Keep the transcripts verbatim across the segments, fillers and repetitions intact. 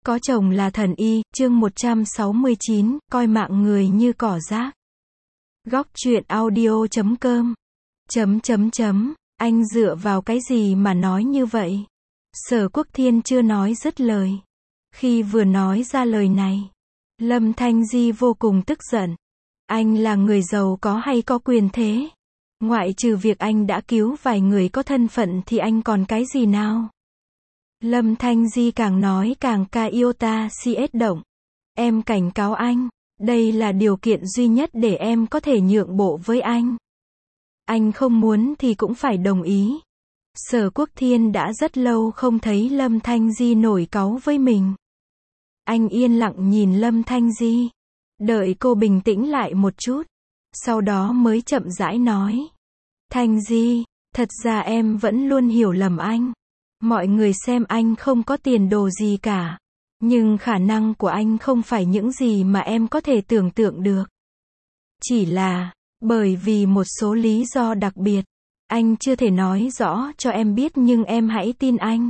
Có chồng là thần y, chương một trăm sáu mươi chín, coi mạng người như cỏ rác. Góc truyện audio chấm com. Chấm chấm chấm, anh dựa vào cái gì mà nói như vậy? Sở Quốc Thiên chưa nói dứt lời. Khi vừa nói ra lời này, Lâm Thanh Di vô cùng tức giận. Anh là người giàu có hay có quyền thế? Ngoại trừ việc anh đã cứu vài người có thân phận thì anh còn cái gì nào? Lâm Thanh Di càng nói càng ca iota cs động. Em cảnh cáo anh, đây là điều kiện duy nhất để em có thể nhượng bộ với anh. Anh không muốn thì cũng phải đồng ý. Sở Quốc Thiên đã rất lâu không thấy Lâm Thanh Di nổi cáu với mình. Anh yên lặng nhìn Lâm Thanh Di, đợi cô bình tĩnh lại một chút, sau đó mới chậm rãi nói. Thanh Di, thật ra em vẫn luôn hiểu lầm anh. Mọi người xem anh không có tiền đồ gì cả. Nhưng khả năng của anh không phải những gì mà em có thể tưởng tượng được. Chỉ là, bởi vì một số lý do đặc biệt, anh chưa thể nói rõ cho em biết nhưng em hãy tin anh.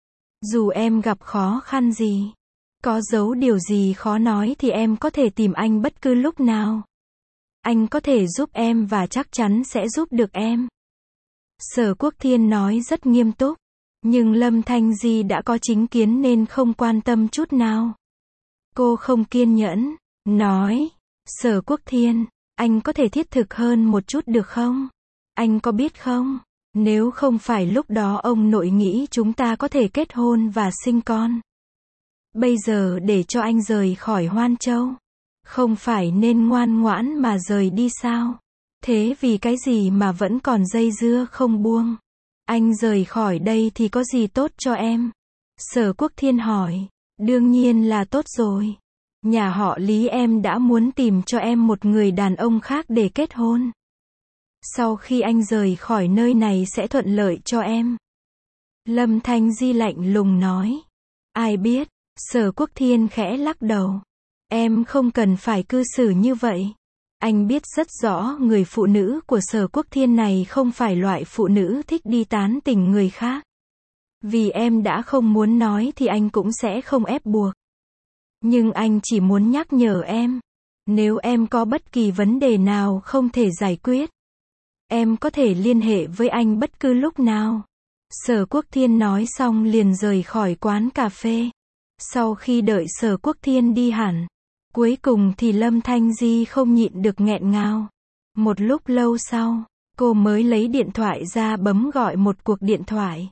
Dù em gặp khó khăn gì, có giấu điều gì khó nói thì em có thể tìm anh bất cứ lúc nào. Anh có thể giúp em và chắc chắn sẽ giúp được em. Sở Quốc Thiên nói rất nghiêm túc. Nhưng Lâm Thanh Di đã có chính kiến nên không quan tâm chút nào. Cô không kiên nhẫn, nói, Sở Quốc Thiên, anh có thể thiết thực hơn một chút được không? Anh có biết không, nếu không phải lúc đó ông nội nghĩ chúng ta có thể kết hôn và sinh con. Bây giờ để cho anh rời khỏi Hoan Châu, không phải nên ngoan ngoãn mà rời đi sao? Thế vì cái gì mà vẫn còn dây dưa không buông? Anh rời khỏi đây thì có gì tốt cho em? Sở Quốc Thiên hỏi. Đương nhiên là tốt rồi. Nhà họ Lý em đã muốn tìm cho em một người đàn ông khác để kết hôn. Sau khi anh rời khỏi nơi này sẽ thuận lợi cho em. Lâm Thanh Di lạnh lùng nói. Ai biết? Sở Quốc Thiên khẽ lắc đầu. Em không cần phải cư xử như vậy. Anh biết rất rõ người phụ nữ của Sở Quốc Thiên này không phải loại phụ nữ thích đi tán tỉnh người khác. Vì em đã không muốn nói thì anh cũng sẽ không ép buộc. Nhưng anh chỉ muốn nhắc nhở em. Nếu em có bất kỳ vấn đề nào không thể giải quyết, em có thể liên hệ với anh bất cứ lúc nào. Sở Quốc Thiên nói xong liền rời khỏi quán cà phê. Sau khi đợi Sở Quốc Thiên đi hẳn, cuối cùng thì Lâm Thanh Di không nhịn được nghẹn ngào. Một lúc lâu sau, cô mới lấy điện thoại ra bấm gọi một cuộc điện thoại.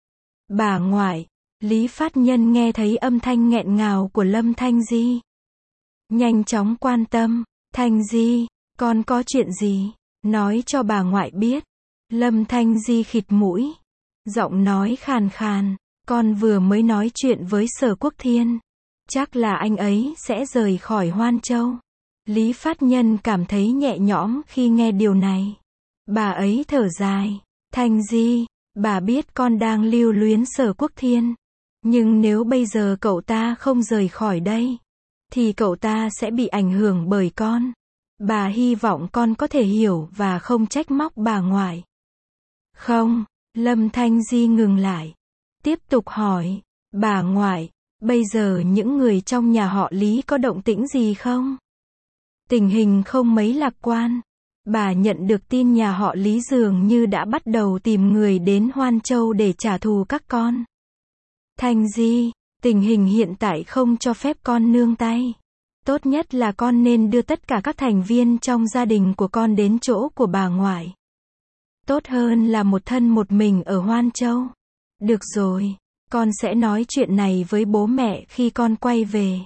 Bà ngoại, Lý Phát Nhân nghe thấy âm thanh nghẹn ngào của Lâm Thanh Di. Nhanh chóng quan tâm, Thanh Di, con có chuyện gì? Nói cho bà ngoại biết. Lâm Thanh Di khịt mũi, giọng nói khàn khàn, con vừa mới nói chuyện với Sở Quốc Thiên. Chắc là anh ấy sẽ rời khỏi Hoan Châu. Lý Phát Nhân cảm thấy nhẹ nhõm khi nghe điều này. Bà ấy thở dài. Thanh Di, bà biết con đang lưu luyến Sở Quốc Thiên. Nhưng nếu bây giờ cậu ta không rời khỏi đây, thì cậu ta sẽ bị ảnh hưởng bởi con. Bà hy vọng con có thể hiểu và không trách móc bà ngoại. Không, Lâm Thanh Di ngừng lại. Tiếp tục hỏi, bà ngoại, bây giờ những người trong nhà họ Lý có động tĩnh gì không? Tình hình không mấy lạc quan. Bà nhận được tin nhà họ Lý dường như đã bắt đầu tìm người đến Hoan Châu để trả thù các con. Thanh Di, tình hình hiện tại không cho phép con nương tay. Tốt nhất là con nên đưa tất cả các thành viên trong gia đình của con đến chỗ của bà ngoại. Tốt hơn là một thân một mình ở Hoan Châu. Được rồi. Con sẽ nói chuyện này với bố mẹ khi con quay về.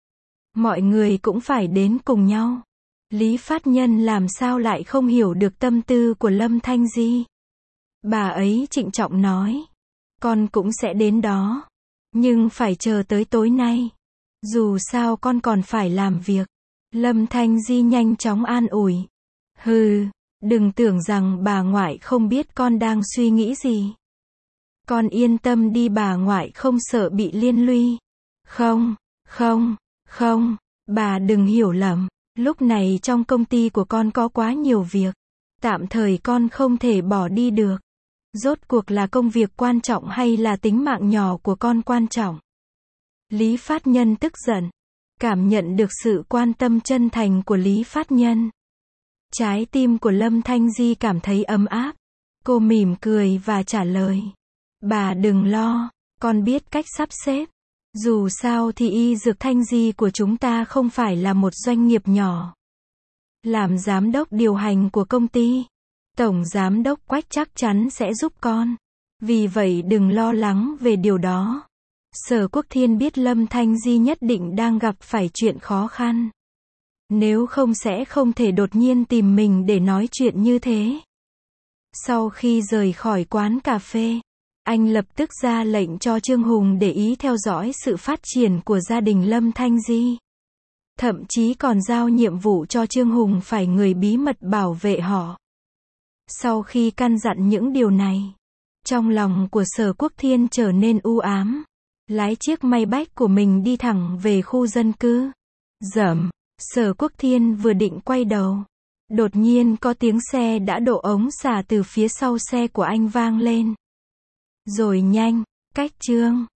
Mọi người cũng phải đến cùng nhau. Lý Phát Nhân làm sao lại không hiểu được tâm tư của Lâm Thanh Di. Bà ấy trịnh trọng nói. Con cũng sẽ đến đó. Nhưng phải chờ tới tối nay. Dù sao con còn phải làm việc. Lâm Thanh Di nhanh chóng an ủi. Hừ, đừng tưởng rằng bà ngoại không biết con đang suy nghĩ gì. Con yên tâm đi, bà ngoại không sợ bị liên lụy. Không, không, không, bà đừng hiểu lầm. Lúc này trong công ty của con có quá nhiều việc. Tạm thời con không thể bỏ đi được. Rốt cuộc là công việc quan trọng hay là tính mạng nhỏ của con quan trọng? Lý Phát Nhân tức giận. Cảm nhận được sự quan tâm chân thành của Lý Phát Nhân. Trái tim của Lâm Thanh Di cảm thấy ấm áp. Cô mỉm cười và trả lời. Bà đừng lo, con biết cách sắp xếp. Dù sao thì y dược Thanh Di của chúng ta không phải là một doanh nghiệp nhỏ. Làm giám đốc điều hành của công ty, Tổng Giám đốc Quách chắc chắn sẽ giúp con. Vì vậy đừng lo lắng về điều đó. Sở Quốc Thiên biết Lâm Thanh Di nhất định đang gặp phải chuyện khó khăn. Nếu không sẽ không thể đột nhiên tìm mình để nói chuyện như thế. Sau khi rời khỏi quán cà phê, anh lập tức ra lệnh cho Trương Hùng để ý theo dõi sự phát triển của gia đình Lâm Thanh Di. Thậm chí còn giao nhiệm vụ cho Trương Hùng phải người bí mật bảo vệ họ. Sau khi căn dặn những điều này, trong lòng của Sở Quốc Thiên trở nên u ám. Lái chiếc Maybach của mình đi thẳng về khu dân cư. Rầm, Sở Quốc Thiên vừa định quay đầu. Đột nhiên có tiếng xe đã đổ ống xả từ phía sau xe của anh vang lên. Rồi nhanh, cách Trương